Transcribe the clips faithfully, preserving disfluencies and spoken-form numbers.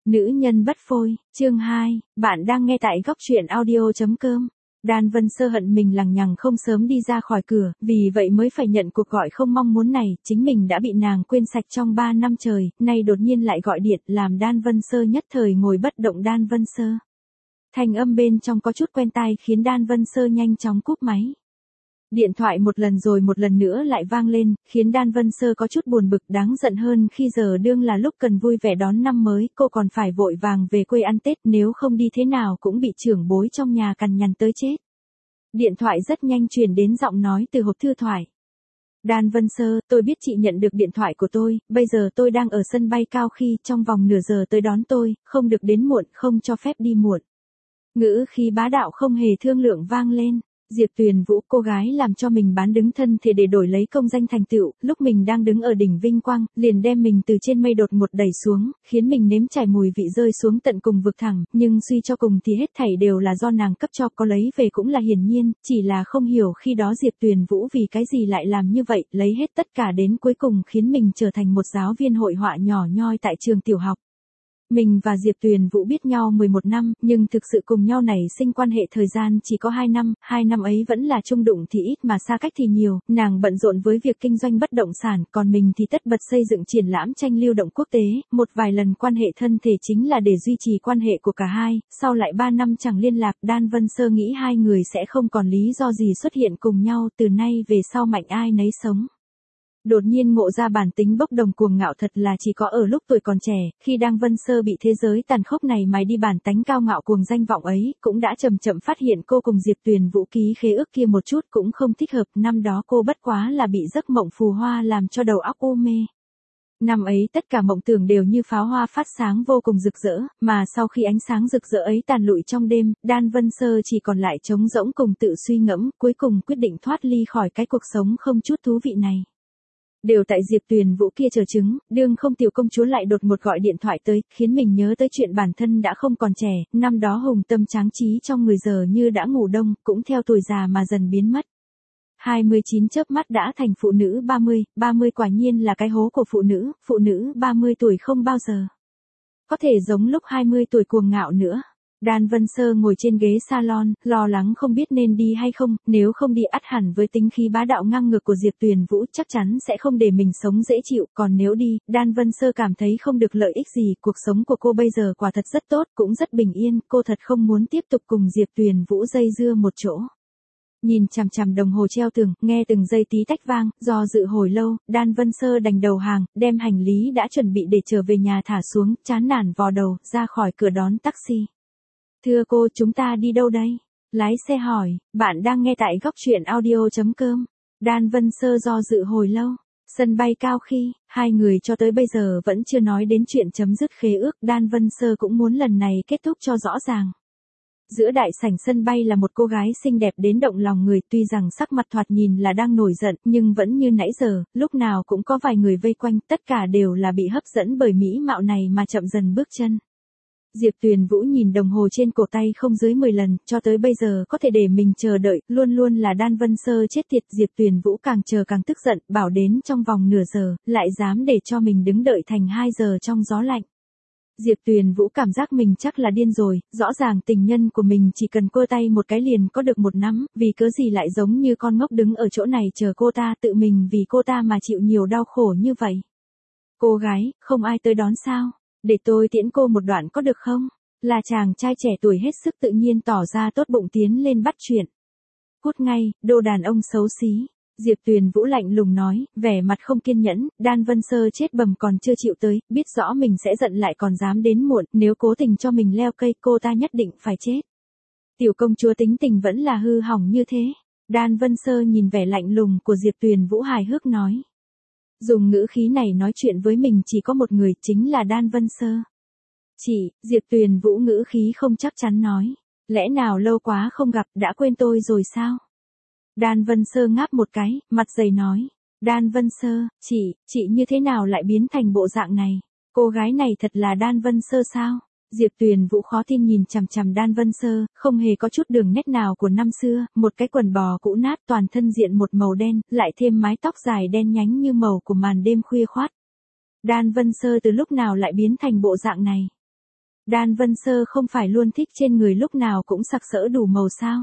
Nữ nhân bất phôi, chương hai, bạn đang nghe tại góc truyện audio chấm com. Đan Vân Sơ hận mình lằng nhằng không sớm đi ra khỏi cửa, vì vậy mới phải nhận cuộc gọi không mong muốn này, chính mình đã bị nàng quên sạch trong ba năm trời, nay đột nhiên lại gọi điện, làm Đan Vân Sơ nhất thời ngồi bất động. Đan Vân Sơ. Thanh âm bên trong có chút quen tai khiến Đan Vân Sơ nhanh chóng cúp máy. Điện thoại một lần rồi một lần nữa lại vang lên, khiến Đan Vân Sơ có chút buồn bực đáng giận hơn khi giờ đương là lúc cần vui vẻ đón năm mới, cô còn phải vội vàng về quê ăn Tết, nếu không đi thế nào cũng bị trưởng bối trong nhà cằn nhằn tới chết. Điện thoại rất nhanh truyền đến giọng nói từ hộp thư thoại. Đan Vân Sơ, tôi biết chị nhận được điện thoại của tôi, bây giờ tôi đang ở sân bay Cao Khi, trong vòng nửa giờ tới đón tôi, không được đến muộn, không cho phép đi muộn. Ngữ khí bá đạo không hề thương lượng vang lên. Diệp Tuyền Vũ, cô gái làm cho mình bán đứng thân thể để đổi lấy công danh thành tựu, lúc mình đang đứng ở đỉnh vinh quang, liền đem mình từ trên mây đột ngột đẩy xuống, khiến mình nếm trải mùi vị rơi xuống tận cùng vực thẳm, nhưng suy cho cùng thì hết thảy đều là do nàng cấp cho, có lấy về cũng là hiển nhiên, chỉ là không hiểu khi đó Diệp Tuyền Vũ vì cái gì lại làm như vậy, lấy hết tất cả đến cuối cùng khiến mình trở thành một giáo viên hội họa nhỏ nhoi tại trường tiểu học. Mình và Diệp Tuyền Vũ biết nhau mười một năm, nhưng thực sự cùng nhau nảy sinh quan hệ thời gian chỉ có hai năm, hai năm ấy vẫn là chung đụng thì ít mà xa cách thì nhiều, nàng bận rộn với việc kinh doanh bất động sản, còn mình thì tất bật xây dựng triển lãm tranh lưu động quốc tế, một vài lần quan hệ thân thể chính là để duy trì quan hệ của cả hai, sau lại ba năm chẳng liên lạc, Đan Vân Sơ nghĩ hai người sẽ không còn lý do gì xuất hiện cùng nhau, từ nay về sau mạnh ai nấy sống. Đột nhiên ngộ ra bản tính bốc đồng cuồng ngạo thật là chỉ có ở lúc tuổi còn trẻ, khi Đan Vân Sơ bị thế giới tàn khốc này mài đi bản tánh cao ngạo cuồng danh vọng ấy, cũng đã chậm chậm phát hiện cô cùng Diệp Tuyền Vũ ký khế ước kia một chút cũng không thích hợp, năm đó cô bất quá là bị giấc mộng phù hoa làm cho đầu óc u mê. Năm ấy tất cả mộng tưởng đều như pháo hoa phát sáng vô cùng rực rỡ, mà sau khi ánh sáng rực rỡ ấy tàn lụi trong đêm, Đan Vân Sơ chỉ còn lại trống rỗng cùng tự suy ngẫm, cuối cùng quyết định thoát ly khỏi cái cuộc sống không chút thú vị này. Đều tại Diệp Tuyền Vũ kia chờ chứng, đương không tiểu công chúa lại đột ngột gọi điện thoại tới, khiến mình nhớ tới chuyện bản thân đã không còn trẻ, năm đó hùng tâm tráng trí trong người giờ như đã ngủ đông, cũng theo tuổi già mà dần biến mất. hai mươi chín chớp mắt đã thành phụ nữ ba mươi, ba mươi quả nhiên là cái hố của phụ nữ, phụ nữ ba mươi tuổi không bao giờ có thể giống lúc hai mươi tuổi cuồng ngạo nữa. Đan Vân Sơ ngồi trên ghế salon, lo lắng không biết nên đi hay không, nếu không đi ắt hẳn với tính khí bá đạo ngang ngược của Diệp Tuyền Vũ chắc chắn sẽ không để mình sống dễ chịu, còn nếu đi, Đan Vân Sơ cảm thấy không được lợi ích gì, cuộc sống của cô bây giờ quả thật rất tốt, cũng rất bình yên, cô thật không muốn tiếp tục cùng Diệp Tuyền Vũ dây dưa một chỗ. Nhìn chằm chằm đồng hồ treo tường, nghe từng giây tí tách vang, do dự hồi lâu, Đan Vân Sơ đành đầu hàng, đem hành lý đã chuẩn bị để trở về nhà thả xuống, chán nản vò đầu, ra khỏi cửa đón taxi. Thưa cô, chúng ta đi đâu đây? Lái xe hỏi, bạn đang nghe tại góc truyện audio chấm com. Đan Vân Sơ do dự hồi lâu. Sân bay Cao Khi, hai người cho tới bây giờ vẫn chưa nói đến chuyện chấm dứt khế ước, Đan Vân Sơ cũng muốn lần này kết thúc cho rõ ràng. Giữa đại sảnh sân bay là một cô gái xinh đẹp đến động lòng người, tuy rằng sắc mặt thoạt nhìn là đang nổi giận, nhưng vẫn như nãy giờ, lúc nào cũng có vài người vây quanh, tất cả đều là bị hấp dẫn bởi mỹ mạo này mà chậm dần bước chân. Diệp Tuyền Vũ nhìn đồng hồ trên cổ tay không dưới mười lần, cho tới bây giờ có thể để mình chờ đợi, luôn luôn là Đan Vân Sơ chết tiệt. Diệp Tuyền Vũ càng chờ càng tức giận, bảo đến trong vòng nửa giờ, lại dám để cho mình đứng đợi thành hai giờ trong gió lạnh. Diệp Tuyền Vũ cảm giác mình chắc là điên rồi, rõ ràng tình nhân của mình chỉ cần cơ tay một cái liền có được một nắm, vì cớ gì lại giống như con ngốc đứng ở chỗ này chờ cô ta, tự mình vì cô ta mà chịu nhiều đau khổ như vậy. Cô gái, không ai tới đón sao? Để tôi tiễn cô một đoạn có được không? Là chàng trai trẻ tuổi hết sức tự nhiên tỏ ra tốt bụng tiến lên bắt chuyện. Cút ngay, đồ đàn ông xấu xí. Diệp Tuyền Vũ lạnh lùng nói, vẻ mặt không kiên nhẫn, Đan Vân Sơ chết bầm còn chưa chịu tới, biết rõ mình sẽ giận lại còn dám đến muộn, nếu cố tình cho mình leo cây cô ta nhất định phải chết. Tiểu công chúa tính tình vẫn là hư hỏng như thế. Đan Vân Sơ nhìn vẻ lạnh lùng của Diệp Tuyền Vũ hài hước nói. Dùng ngữ khí này nói chuyện với mình chỉ có một người, chính là Đan Vân Sơ. Chị, Diệp Tuyền Vũ ngữ khí không chắc chắn nói. Lẽ nào lâu quá không gặp đã quên tôi rồi sao? Đan Vân Sơ ngáp một cái, mặt dày nói. Đan Vân Sơ, chị, chị như thế nào lại biến thành bộ dạng này? Cô gái này thật là Đan Vân Sơ sao? Diệp Tuyền Vũ khó tin nhìn chằm chằm Đan Vân Sơ, không hề có chút đường nét nào của năm xưa, một cái quần bò cũ nát toàn thân diện một màu đen, lại thêm mái tóc dài đen nhánh như màu của màn đêm khuya khoát. Đan Vân Sơ từ lúc nào lại biến thành bộ dạng này? Đan Vân Sơ không phải luôn thích trên người lúc nào cũng sặc sỡ đủ màu sao?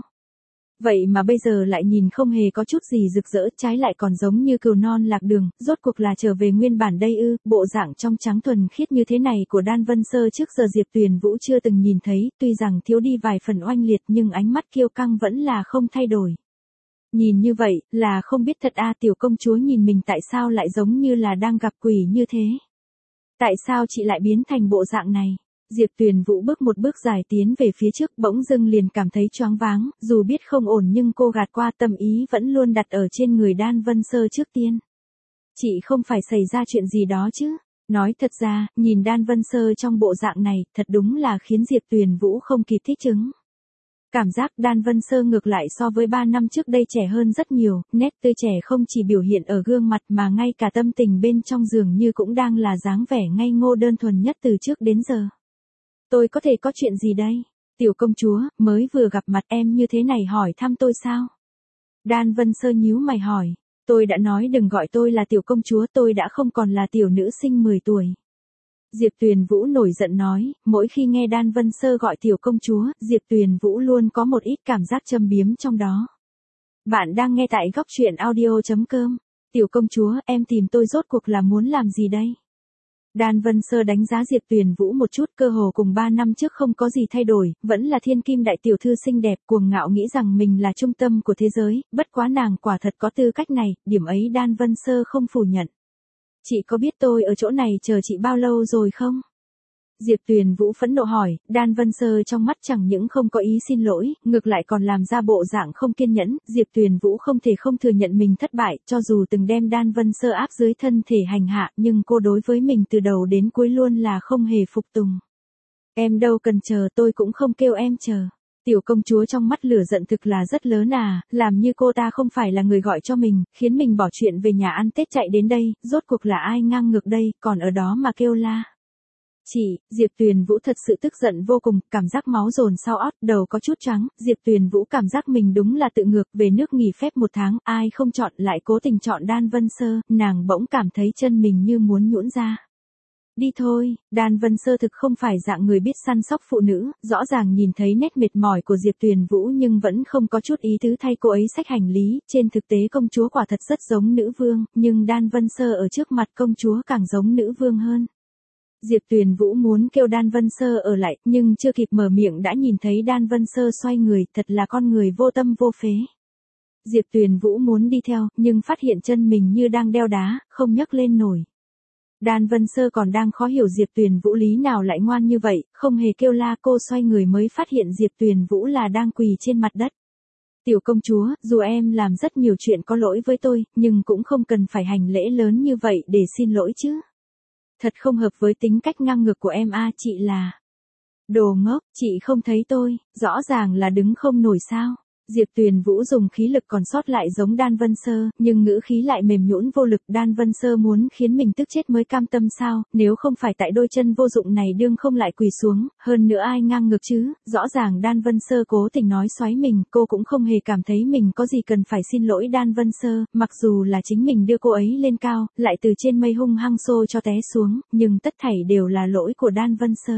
Vậy mà bây giờ lại nhìn không hề có chút gì rực rỡ, trái lại còn giống như cừu non lạc đường, rốt cuộc là trở về nguyên bản đây ư? Bộ dạng trong trắng thuần khiết như thế này của Đan Vân Sơ trước giờ Diệp Tuyền Vũ chưa từng nhìn thấy, tuy rằng thiếu đi vài phần oanh liệt nhưng ánh mắt kiêu căng vẫn là không thay đổi. Nhìn như vậy, là không biết thật a. Tiểu công chúa nhìn mình tại sao lại giống như là đang gặp quỷ như thế? Tại sao chị lại biến thành bộ dạng này? Diệp Tuyền Vũ bước một bước dài tiến về phía trước, bỗng dưng liền cảm thấy choáng váng, dù biết không ổn nhưng cô gạt qua, tâm ý vẫn luôn đặt ở trên người Đan Vân Sơ trước tiên. Chị không phải xảy ra chuyện gì đó chứ? Nói thật ra, nhìn Đan Vân Sơ trong bộ dạng này, thật đúng là khiến Diệp Tuyền Vũ không kịp thích ứng. Cảm giác Đan Vân Sơ ngược lại so với ba năm trước đây trẻ hơn rất nhiều, nét tươi trẻ không chỉ biểu hiện ở gương mặt mà ngay cả tâm tình bên trong dường như cũng đang là dáng vẻ ngây ngô đơn thuần nhất từ trước đến giờ. Tôi có thể có chuyện gì đây? Tiểu công chúa, mới vừa gặp mặt em như thế này hỏi thăm tôi sao? Đan Vân Sơ nhíu mày hỏi. Tôi đã nói đừng gọi tôi là tiểu công chúa, tôi đã không còn là tiểu nữ sinh mười tuổi. Diệp Tuyền Vũ nổi giận nói, mỗi khi nghe Đan Vân Sơ gọi tiểu công chúa, Diệp Tuyền Vũ luôn có một ít cảm giác châm biếm trong đó. Bạn đang nghe tại góc truyện audio chấm com. Tiểu công chúa, em tìm tôi rốt cuộc là muốn làm gì đây? Đan Vân Sơ đánh giá Diệp Tuyền Vũ một chút, cơ hồ cùng ba năm trước không có gì thay đổi, vẫn là thiên kim đại tiểu thư xinh đẹp, cuồng ngạo nghĩ rằng mình là trung tâm của thế giới, bất quá nàng quả thật có tư cách này, điểm ấy Đan Vân Sơ không phủ nhận. Chị có biết tôi ở chỗ này chờ chị bao lâu rồi không? Diệp Tuyền Vũ phẫn nộ hỏi, Đan Vân Sơ trong mắt chẳng những không có ý xin lỗi, ngược lại còn làm ra bộ dạng không kiên nhẫn, Diệp Tuyền Vũ không thể không thừa nhận mình thất bại, cho dù từng đem Đan Vân Sơ áp dưới thân thể hành hạ, nhưng cô đối với mình từ đầu đến cuối luôn là không hề phục tùng. Em đâu cần chờ, tôi cũng không kêu em chờ. Tiểu công chúa trong mắt lửa giận thực là rất lớn à, làm như cô ta không phải là người gọi cho mình, khiến mình bỏ chuyện về nhà ăn Tết chạy đến đây, rốt cuộc là ai ngang ngược đây, còn ở đó mà kêu la. Chị, Diệp Tuyền Vũ thật sự tức giận vô cùng, cảm giác máu dồn sau ót, đầu có chút trắng, Diệp Tuyền Vũ cảm giác mình đúng là tự ngược, về nước nghỉ phép một tháng, ai không chọn lại cố tình chọn Đan Vân Sơ, nàng bỗng cảm thấy chân mình như muốn nhũn ra. Đi thôi, Đan Vân Sơ thực không phải dạng người biết săn sóc phụ nữ, rõ ràng nhìn thấy nét mệt mỏi của Diệp Tuyền Vũ nhưng vẫn không có chút ý tứ thay cô ấy xách hành lý, trên thực tế công chúa quả thật rất giống nữ vương, nhưng Đan Vân Sơ ở trước mặt công chúa càng giống nữ vương hơn. Diệp Tuyền Vũ muốn kêu Đan Vân Sơ ở lại, nhưng chưa kịp mở miệng đã nhìn thấy Đan Vân Sơ xoay người, thật là con người vô tâm vô phế. Diệp Tuyền Vũ muốn đi theo, nhưng phát hiện chân mình như đang đeo đá, không nhấc lên nổi. Đan Vân Sơ còn đang khó hiểu Diệp Tuyền Vũ lý nào lại ngoan như vậy, không hề kêu la, cô xoay người mới phát hiện Diệp Tuyền Vũ là đang quỳ trên mặt đất. Tiểu công chúa, dù em làm rất nhiều chuyện có lỗi với tôi, nhưng cũng không cần phải hành lễ lớn như vậy để xin lỗi chứ. Thật không hợp với tính cách ngang ngược của em a, chị là. Đồ ngốc, chị không thấy tôi, rõ ràng là đứng không nổi sao. Diệp Tuyền Vũ dùng khí lực còn sót lại giống Đan Vân Sơ, nhưng ngữ khí lại mềm nhũn vô lực. Đan Vân Sơ muốn khiến mình tức chết mới cam tâm sao, nếu không phải tại đôi chân vô dụng này đương không lại quỳ xuống, hơn nữa ai ngang ngược chứ, rõ ràng Đan Vân Sơ cố tình nói xoáy mình, cô cũng không hề cảm thấy mình có gì cần phải xin lỗi Đan Vân Sơ, mặc dù là chính mình đưa cô ấy lên cao, lại từ trên mây hung hăng xô cho té xuống, nhưng tất thảy đều là lỗi của Đan Vân Sơ.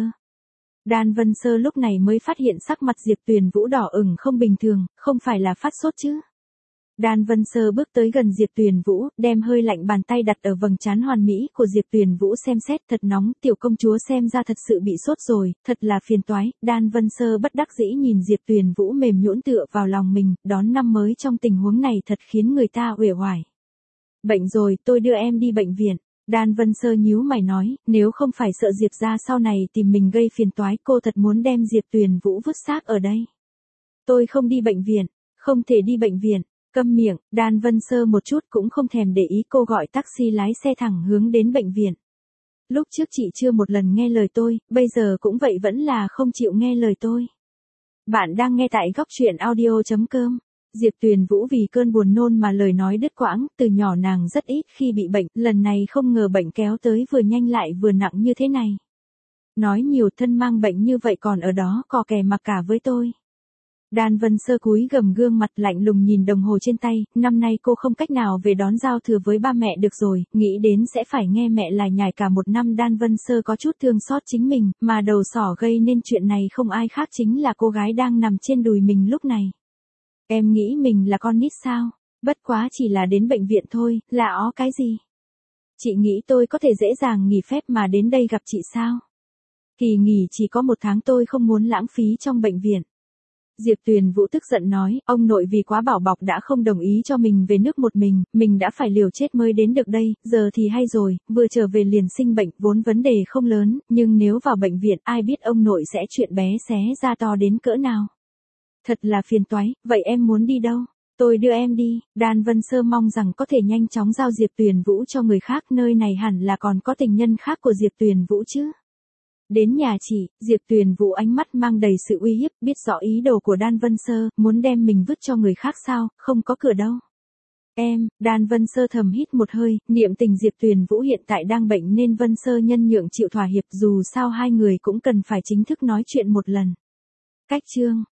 Đan Vân Sơ lúc này mới phát hiện sắc mặt Diệp Tuyền Vũ đỏ ửng không bình thường, không phải là phát sốt chứ. Đan Vân Sơ bước tới gần Diệp Tuyền Vũ, đem hơi lạnh bàn tay đặt ở vầng trán hoàn mỹ của Diệp Tuyền Vũ xem xét, thật nóng, tiểu công chúa xem ra thật sự bị sốt rồi, thật là phiền toái. Đan Vân Sơ bất đắc dĩ nhìn Diệp Tuyền Vũ mềm nhũn tựa vào lòng mình, đón năm mới trong tình huống này thật khiến người ta uể oải. Bệnh rồi, tôi đưa em đi bệnh viện. Đan Vân Sơ nhíu mày nói, nếu không phải sợ Diệp gia sau này tìm mình gây phiền toái, cô thật muốn đem Diệp Tuyền Vũ vứt xác ở đây. Tôi không đi bệnh viện, không thể đi bệnh viện, câm miệng. Đan Vân Sơ một chút cũng không thèm để ý, cô gọi taxi lái xe thẳng hướng đến bệnh viện. Lúc trước chị chưa một lần nghe lời tôi, bây giờ cũng vậy vẫn là không chịu nghe lời tôi. Bạn đang nghe tại góc truyện audio chấm com. Diệp Tuyền Vũ vì cơn buồn nôn mà lời nói đứt quãng, từ nhỏ nàng rất ít khi bị bệnh, lần này không ngờ bệnh kéo tới vừa nhanh lại vừa nặng như thế này. Nói nhiều, thân mang bệnh như vậy còn ở đó cò kè mặc cả với tôi. Đan Vân Sơ cúi gằm gương mặt lạnh lùng nhìn đồng hồ trên tay, năm nay cô không cách nào về đón giao thừa với ba mẹ được rồi, nghĩ đến sẽ phải nghe mẹ lải nhải cả một năm. Đan Vân Sơ có chút thương xót chính mình, mà đầu sỏ gây nên chuyện này không ai khác chính là cô gái đang nằm trên đùi mình lúc này. Em nghĩ mình là con nít sao? Bất quá chỉ là đến bệnh viện thôi, là ó cái gì? Chị nghĩ tôi có thể dễ dàng nghỉ phép mà đến đây gặp chị sao? Kỳ nghỉ chỉ có một tháng, tôi không muốn lãng phí trong bệnh viện. Diệp Tuyền Vũ tức giận nói, ông nội vì quá bảo bọc đã không đồng ý cho mình về nước một mình, mình đã phải liều chết mới đến được đây, giờ thì hay rồi, vừa trở về liền sinh bệnh, vốn vấn đề không lớn, nhưng nếu vào bệnh viện ai biết ông nội sẽ chuyện bé xé ra to đến cỡ nào. Thật là phiền toái, vậy em muốn đi đâu? Tôi đưa em đi. Đan Vân Sơ mong rằng có thể nhanh chóng giao Diệp Tuyền Vũ cho người khác, nơi này hẳn là còn có tình nhân khác của Diệp Tuyền Vũ chứ. Đến nhà chị, Diệp Tuyền Vũ ánh mắt mang đầy sự uy hiếp, biết rõ ý đồ của Đan Vân Sơ, muốn đem mình vứt cho người khác sao, không có cửa đâu. Em, Đan Vân Sơ thầm hít một hơi, niệm tình Diệp Tuyền Vũ hiện tại đang bệnh nên Vân Sơ nhân nhượng chịu thỏa hiệp, dù sao hai người cũng cần phải chính thức nói chuyện một lần. Cách chương